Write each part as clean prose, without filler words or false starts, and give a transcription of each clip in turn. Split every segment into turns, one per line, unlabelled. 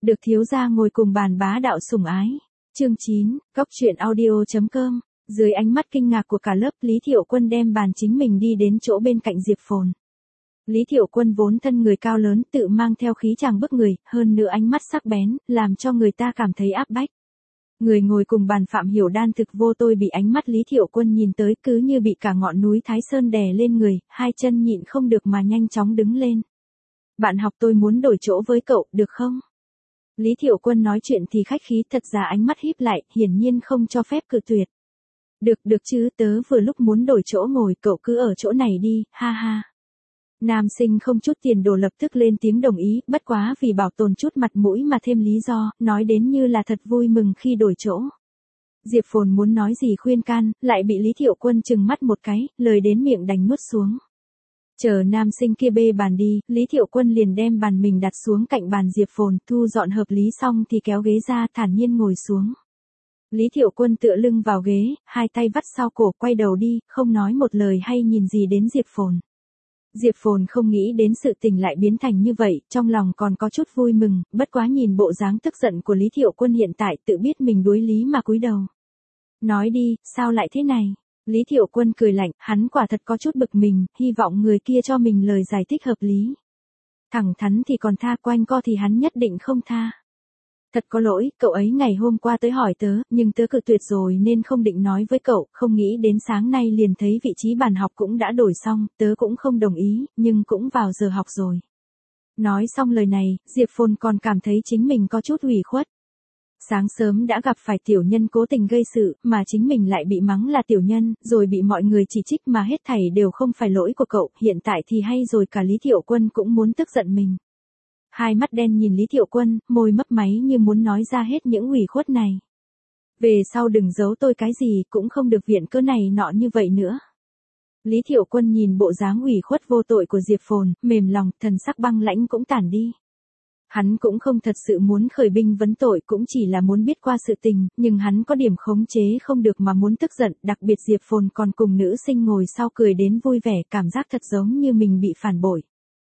Được thiếu gia ngồi cùng bàn bá đạo sủng ái. Chương 9, Cóc truyện audio.com. Dưới ánh mắt kinh ngạc của cả lớp, Lý Thiệu Quân đem bàn chính mình đi đến chỗ bên cạnh Diệp Phồn. Lý Thiệu Quân vốn thân người cao lớn, tự mang theo khí chàng bức người, hơn nữa ánh mắt sắc bén, làm cho người ta cảm thấy áp bách. Người ngồi cùng bàn Phạm Hiểu Đan thực vô tôi bị ánh mắt Lý Thiệu Quân nhìn tới cứ như bị cả ngọn núi Thái Sơn đè lên người, hai chân nhịn không được mà nhanh chóng đứng lên. Bạn học, tôi muốn đổi chỗ với cậu, được không? Lý Thiệu Quân nói chuyện thì khách khí, thật ra ánh mắt híp lại, hiển nhiên không cho phép cự tuyệt. Được chứ, tớ vừa lúc muốn đổi chỗ ngồi, cậu cứ ở chỗ này đi, ha ha. Nam sinh không chút tiền đồ lập tức lên tiếng đồng ý, bất quá vì bảo tồn chút mặt mũi mà thêm lý do, nói đến như là thật vui mừng khi đổi chỗ. Diệp Phồn muốn nói gì khuyên can, lại bị Lý Thiệu Quân trừng mắt một cái, lời đến miệng đành nuốt xuống. Chờ nam sinh kia bê bàn đi, Lý Thiệu Quân liền đem bàn mình đặt xuống cạnh bàn Diệp Phồn, thu dọn hợp lý xong thì kéo ghế ra, thản nhiên ngồi xuống. Lý Thiệu Quân tựa lưng vào ghế, hai tay vắt sau cổ, quay đầu đi, không nói một lời hay nhìn gì đến Diệp Phồn. Diệp Phồn không nghĩ đến sự tình lại biến thành như vậy, trong lòng còn có chút vui mừng, bất quá nhìn bộ dáng tức giận của Lý Thiệu Quân hiện tại, tự biết mình đuối lý mà cúi đầu. Nói đi, sao lại thế này? Lý Thiệu Quân cười lạnh, hắn quả thật có chút bực mình, hy vọng người kia cho mình lời giải thích hợp lý. Thẳng thắn thì còn tha, quanh co thì hắn nhất định không tha. Thật có lỗi, cậu ấy ngày hôm qua tới hỏi tớ, nhưng tớ cự tuyệt rồi nên không định nói với cậu, không nghĩ đến sáng nay liền thấy vị trí bàn học cũng đã đổi xong, tớ cũng không đồng ý, nhưng cũng vào giờ học rồi. Nói xong lời này, Diệp Phồn còn cảm thấy chính mình có chút ủy khuất. Sáng sớm đã gặp phải tiểu nhân cố tình gây sự, mà chính mình lại bị mắng là tiểu nhân, rồi bị mọi người chỉ trích mà hết thảy đều không phải lỗi của cậu, hiện tại thì hay rồi cả Lý Thiệu Quân cũng muốn tức giận mình. Hai mắt đen nhìn Lý Thiệu Quân, môi mấp máy như muốn nói ra hết những ủy khuất này. Về sau đừng giấu tôi cái gì, cũng không được viện cớ này nọ như vậy nữa. Lý Thiệu Quân nhìn bộ dáng ủy khuất vô tội của Diệp Phồn, mềm lòng, thần sắc băng lãnh cũng tản đi. Hắn cũng không thật sự muốn khởi binh vấn tội, cũng chỉ là muốn biết qua sự tình, nhưng hắn có điểm khống chế không được mà muốn tức giận, đặc biệt Diệp Phồn còn cùng nữ sinh ngồi sau cười đến vui vẻ, cảm giác thật giống như mình bị phản bội.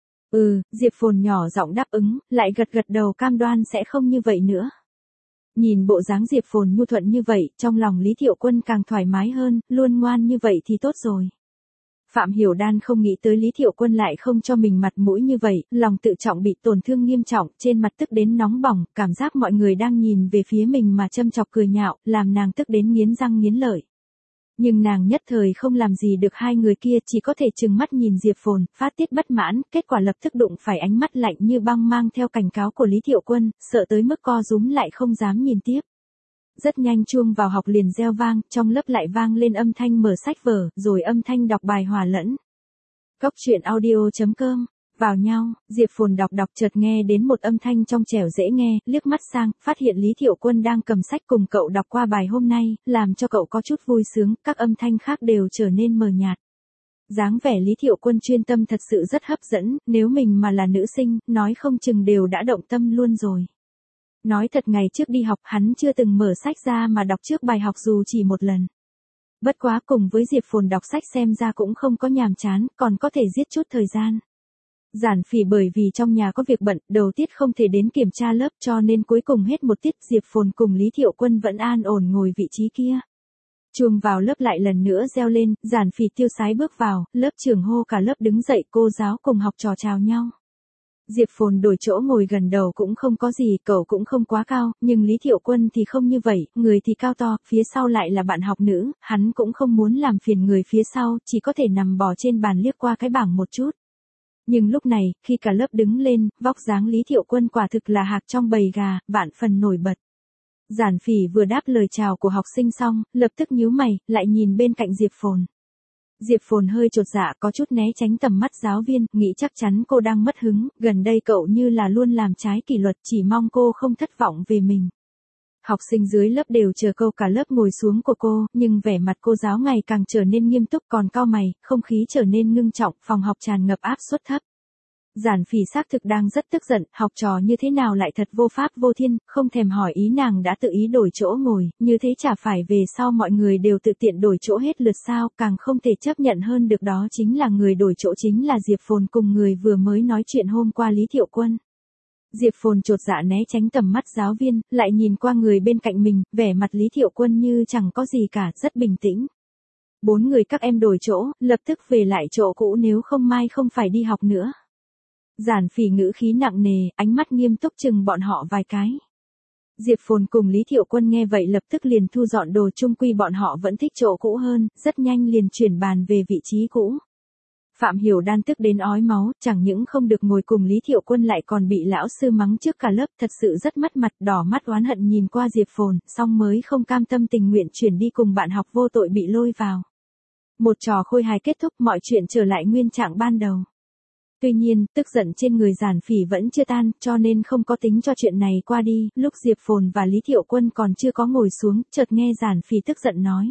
Diệp Phồn nhỏ giọng đáp ứng, lại gật đầu cam đoan sẽ không như vậy nữa. Nhìn bộ dáng Diệp Phồn nhu thuận như vậy, trong lòng Lý Thiệu Quân càng thoải mái hơn, luôn ngoan như vậy thì tốt rồi. Phạm Hiểu Đan không nghĩ tới Lý Thiệu Quân lại không cho mình mặt mũi như vậy, lòng tự trọng bị tổn thương nghiêm trọng, trên mặt tức đến nóng bỏng, cảm giác mọi người đang nhìn về phía mình mà châm chọc cười nhạo, làm nàng tức đến nghiến răng nghiến lợi. Nhưng nàng nhất thời không làm gì được hai người kia, chỉ có thể trừng mắt nhìn Diệp Phồn, phát tiết bất mãn, kết quả lập tức đụng phải ánh mắt lạnh như băng mang theo cảnh cáo của Lý Thiệu Quân, sợ tới mức co rúm lại không dám nhìn tiếp. Rất nhanh chuông vào học liền reo vang, trong lớp lại vang lên âm thanh mở sách vở, rồi âm thanh đọc bài hòa lẫn. Cóc truyện audio.com. Vào nhau, Diệp Phồn đọc chợt nghe đến một âm thanh trong trẻo dễ nghe, liếc mắt sang, phát hiện Lý Thiệu Quân đang cầm sách cùng cậu đọc qua bài hôm nay, làm cho cậu có chút vui sướng, các âm thanh khác đều trở nên mờ nhạt. Dáng vẻ Lý Thiệu Quân chuyên tâm thật sự rất hấp dẫn, nếu mình mà là nữ sinh, nói không chừng đều đã động tâm luôn rồi. Nói thật, ngày trước đi học hắn chưa từng mở sách ra mà đọc trước bài học dù chỉ một lần. Bất quá cùng với Diệp Phồn đọc sách xem ra cũng không có nhàm chán, còn có thể giết chút thời gian. Giản Phỉ bởi vì trong nhà có việc bận, đầu tiết không thể đến kiểm tra lớp cho nên cuối cùng hết một tiết Diệp Phồn cùng Lý Thiệu Quân vẫn an ổn ngồi vị trí kia. Chuông vào lớp lại lần nữa reo lên, Giản Phỉ tiêu sái bước vào, lớp trưởng hô cả lớp đứng dậy, cô giáo cùng học trò chào nhau. Diệp Phồn đổi chỗ ngồi gần đầu cũng không có gì, cậu cũng không quá cao, nhưng Lý Thiệu Quân thì không như vậy, người thì cao to, phía sau lại là bạn học nữ, hắn cũng không muốn làm phiền người phía sau, chỉ có thể nằm bò trên bàn liếc qua cái bảng một chút. Nhưng lúc này, khi cả lớp đứng lên, vóc dáng Lý Thiệu Quân quả thực là hạc trong bầy gà, vạn phần nổi bật. Giản Phỉ vừa đáp lời chào của học sinh xong, lập tức nhíu mày, lại nhìn bên cạnh Diệp Phồn. Diệp Phồn hơi chột dạ, có chút né tránh tầm mắt giáo viên, nghĩ chắc chắn cô đang mất hứng, gần đây cậu như là luôn làm trái kỷ luật, chỉ mong cô không thất vọng về mình. Học sinh dưới lớp đều chờ câu cả lớp ngồi xuống của cô, nhưng vẻ mặt cô giáo ngày càng trở nên nghiêm túc, còn cau mày, không khí trở nên ngưng trọng, phòng học tràn ngập áp suất thấp. Giản Phỉ xác thực đang rất tức giận, học trò như thế nào lại thật vô pháp vô thiên, không thèm hỏi ý nàng đã tự ý đổi chỗ ngồi, như thế chả phải về sau mọi người đều tự tiện đổi chỗ hết lượt sao, càng không thể chấp nhận hơn được đó chính là người đổi chỗ chính là Diệp Phồn cùng người vừa mới nói chuyện hôm qua Lý Thiệu Quân. Diệp Phồn chột dạ né tránh tầm mắt giáo viên, lại nhìn qua người bên cạnh mình, vẻ mặt Lý Thiệu Quân như chẳng có gì cả, rất bình tĩnh. 4 người các em đổi chỗ, lập tức về lại chỗ cũ nếu không mai không phải đi học nữa. Giản Phỉ ngữ khí nặng nề, ánh mắt nghiêm túc chừng bọn họ vài cái. Diệp Phồn cùng Lý Thiệu Quân nghe vậy lập tức liền thu dọn đồ, chung quy bọn họ vẫn thích chỗ cũ hơn, rất nhanh liền chuyển bàn về vị trí cũ. Phạm Hiểu Đan tức đến ói máu, chẳng những không được ngồi cùng Lý Thiệu Quân lại còn bị lão sư mắng trước cả lớp, thật sự rất mất mặt, đỏ mắt oán hận nhìn qua Diệp Phồn, xong mới không cam tâm tình nguyện chuyển đi cùng bạn học vô tội bị lôi vào. Một trò khôi hài kết thúc, mọi chuyện trở lại nguyên trạng ban đầu. Tuy nhiên, tức giận trên người Giản Phỉ vẫn chưa tan, cho nên không có tính cho chuyện này qua đi, lúc Diệp Phồn và Lý Thiệu Quân còn chưa có ngồi xuống, chợt nghe Giản Phỉ tức giận nói.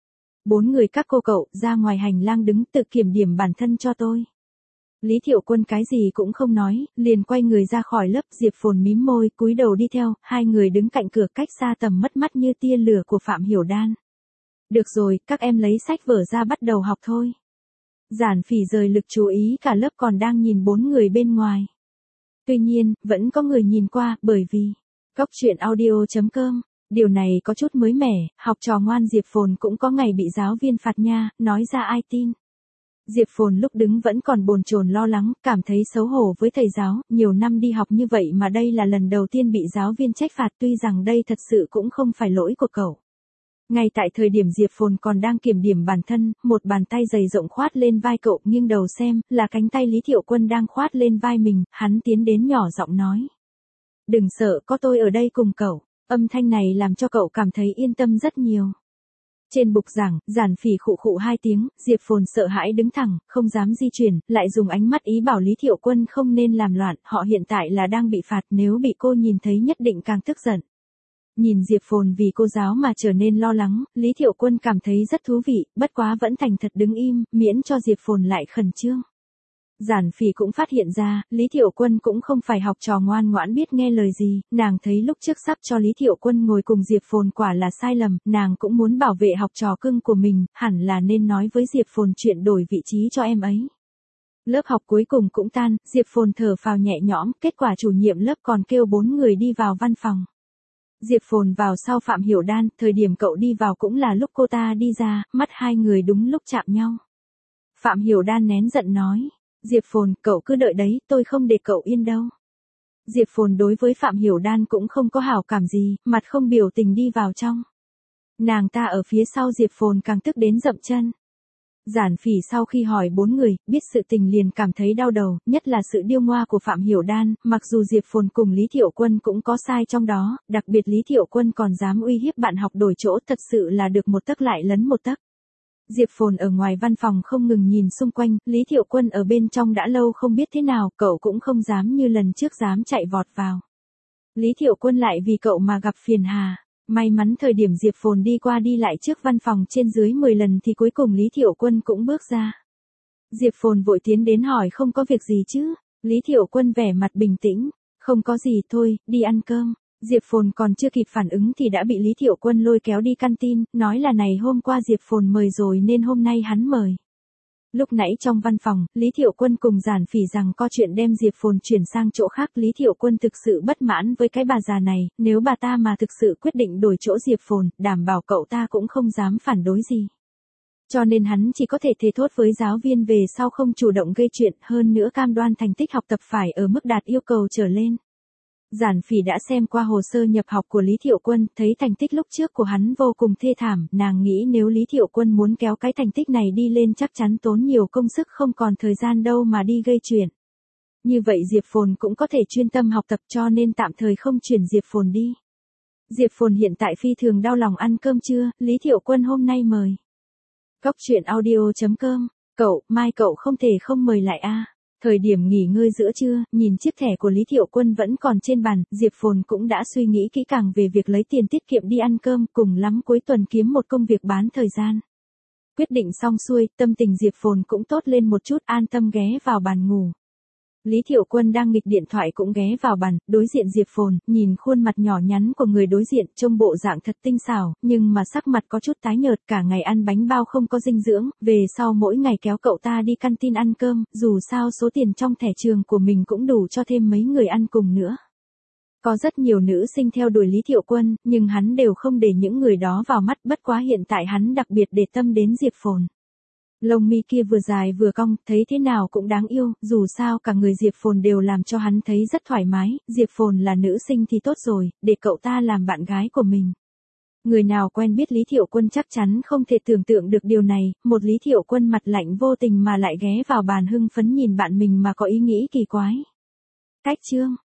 4 người các cô cậu, ra ngoài hành lang đứng tự kiểm điểm bản thân cho tôi. Lý Thiệu Quân cái gì cũng không nói, liền quay người ra khỏi lớp. Diệp Phồn mím môi, cúi đầu đi theo, hai người đứng cạnh cửa cách xa tầm mất mắt như tia lửa của Phạm Hiểu Đan. Được rồi, các em lấy sách vở ra bắt đầu học thôi. Giản Phỉ rời lực chú ý, cả lớp còn đang nhìn 4 người bên ngoài. Tuy nhiên, vẫn có người nhìn qua, bởi vì Cóc truyện audio.com. Điều này có chút mới mẻ, học trò ngoan Diệp Phồn cũng có ngày bị giáo viên phạt nha, nói ra ai tin. Diệp Phồn lúc đứng vẫn còn bồn chồn lo lắng, cảm thấy xấu hổ với thầy giáo, nhiều năm đi học như vậy mà đây là lần đầu tiên bị giáo viên trách phạt, tuy rằng đây thật sự cũng không phải lỗi của cậu. Ngay tại thời điểm Diệp Phồn còn đang kiểm điểm bản thân, một bàn tay dày rộng khoát lên vai cậu, nghiêng đầu xem, là cánh tay Lý Thiệu Quân đang khoát lên vai mình, hắn tiến đến nhỏ giọng nói. Đừng sợ, có tôi ở đây cùng cậu. Âm thanh này làm cho cậu cảm thấy yên tâm rất nhiều. Trên bục giảng, Giản Phỉ khụ khụ 2 tiếng, Diệp Phồn sợ hãi đứng thẳng, không dám di chuyển, lại dùng ánh mắt ý bảo Lý Thiệu Quân không nên làm loạn, họ hiện tại là đang bị phạt, nếu bị cô nhìn thấy nhất định càng tức giận. Nhìn Diệp Phồn vì cô giáo mà trở nên lo lắng, Lý Thiệu Quân cảm thấy rất thú vị, bất quá vẫn thành thật đứng im, miễn cho Diệp Phồn lại khẩn trương. Giản Phỉ cũng phát hiện ra, Lý Thiệu Quân cũng không phải học trò ngoan ngoãn biết nghe lời gì, nàng thấy lúc trước sắp cho Lý Thiệu Quân ngồi cùng Diệp Phồn quả là sai lầm, nàng cũng muốn bảo vệ học trò cưng của mình, hẳn là nên nói với Diệp Phồn chuyện đổi vị trí cho em ấy. Lớp học cuối cùng cũng tan, Diệp Phồn thở phào nhẹ nhõm, kết quả chủ nhiệm lớp còn kêu 4 người đi vào văn phòng. Diệp Phồn vào sau Phạm Hiểu Đan, thời điểm cậu đi vào cũng là lúc cô ta đi ra, mắt hai người đúng lúc chạm nhau. Phạm Hiểu Đan nén giận nói. Diệp Phồn, cậu cứ đợi đấy, tôi không để cậu yên đâu. Diệp Phồn đối với Phạm Hiểu Đan cũng không có hảo cảm gì, mặt không biểu tình đi vào trong. Nàng ta ở phía sau Diệp Phồn càng tức đến dậm chân. Giản Phỉ sau khi hỏi 4 người, biết sự tình liền cảm thấy đau đầu, nhất là sự điêu ngoa của Phạm Hiểu Đan, mặc dù Diệp Phồn cùng Lý Thiệu Quân cũng có sai trong đó, đặc biệt Lý Thiệu Quân còn dám uy hiếp bạn học đổi chỗ, thật sự là được một tấc lại lấn một tấc. Diệp Phồn ở ngoài văn phòng không ngừng nhìn xung quanh, Lý Thiệu Quân ở bên trong đã lâu không biết thế nào, cậu cũng không dám như lần trước dám chạy vọt vào. Lý Thiệu Quân lại vì cậu mà gặp phiền hà. May mắn thời điểm Diệp Phồn đi qua đi lại trước văn phòng trên dưới 10 lần thì cuối cùng Lý Thiệu Quân cũng bước ra. Diệp Phồn vội tiến đến hỏi không có việc gì chứ. Lý Thiệu Quân vẻ mặt bình tĩnh, không có gì thôi, đi ăn cơm. Diệp Phồn còn chưa kịp phản ứng thì đã bị Lý Thiệu Quân lôi kéo đi canteen, nói là này hôm qua Diệp Phồn mời rồi nên hôm nay hắn mời. Lúc nãy trong văn phòng, Lý Thiệu Quân cùng Giản Phỉ rằng có chuyện đem Diệp Phồn chuyển sang chỗ khác. Lý Thiệu Quân thực sự bất mãn với cái bà già này, nếu bà ta mà thực sự quyết định đổi chỗ Diệp Phồn, đảm bảo cậu ta cũng không dám phản đối gì. Cho nên hắn chỉ có thể thề thốt với giáo viên về sau không chủ động gây chuyện, hơn nữa cam đoan thành tích học tập phải ở mức đạt yêu cầu trở lên. Giản Phỉ đã xem qua hồ sơ nhập học của Lý Thiệu Quân, thấy thành tích lúc trước của hắn vô cùng thê thảm, nàng nghĩ nếu Lý Thiệu Quân muốn kéo cái thành tích này đi lên chắc chắn tốn nhiều công sức không còn thời gian đâu mà đi gây chuyện. Như vậy Diệp Phồn cũng có thể chuyên tâm học tập cho nên tạm thời không chuyển Diệp Phồn đi. Diệp Phồn hiện tại phi thường đau lòng ăn cơm trưa, Lý Thiệu Quân hôm nay mời. Cóc truyện audio.com, cậu, mai cậu không thể không mời lại a. Thời điểm nghỉ ngơi giữa trưa, nhìn chiếc thẻ của Lý Thiệu Quân vẫn còn trên bàn, Diệp Phồn cũng đã suy nghĩ kỹ càng về việc lấy tiền tiết kiệm đi ăn cơm, cùng lắm cuối tuần kiếm một công việc bán thời gian. Quyết định xong xuôi, tâm tình Diệp Phồn cũng tốt lên một chút, an tâm ghé vào bàn ngủ. Lý Thiệu Quân đang nghịch điện thoại cũng ghé vào bàn, đối diện Diệp Phồn, nhìn khuôn mặt nhỏ nhắn của người đối diện, trông bộ dạng thật tinh xảo, nhưng mà sắc mặt có chút tái nhợt, cả ngày ăn bánh bao không có dinh dưỡng, về sau mỗi ngày kéo cậu ta đi canteen ăn cơm, dù sao số tiền trong thẻ trường của mình cũng đủ cho thêm mấy người ăn cùng nữa. Có rất nhiều nữ sinh theo đuổi Lý Thiệu Quân, nhưng hắn đều không để những người đó vào mắt, bất quá hiện tại hắn đặc biệt để tâm đến Diệp Phồn. Lông mi kia vừa dài vừa cong, thấy thế nào cũng đáng yêu, dù sao cả người Diệp Phồn đều làm cho hắn thấy rất thoải mái, Diệp Phồn là nữ sinh thì tốt rồi, để cậu ta làm bạn gái của mình. Người nào quen biết Lý Thiệu Quân chắc chắn không thể tưởng tượng được điều này, một Lý Thiệu Quân mặt lạnh vô tình mà lại ghé vào bàn hưng phấn nhìn bạn mình mà có ý nghĩ kỳ quái. Cách chương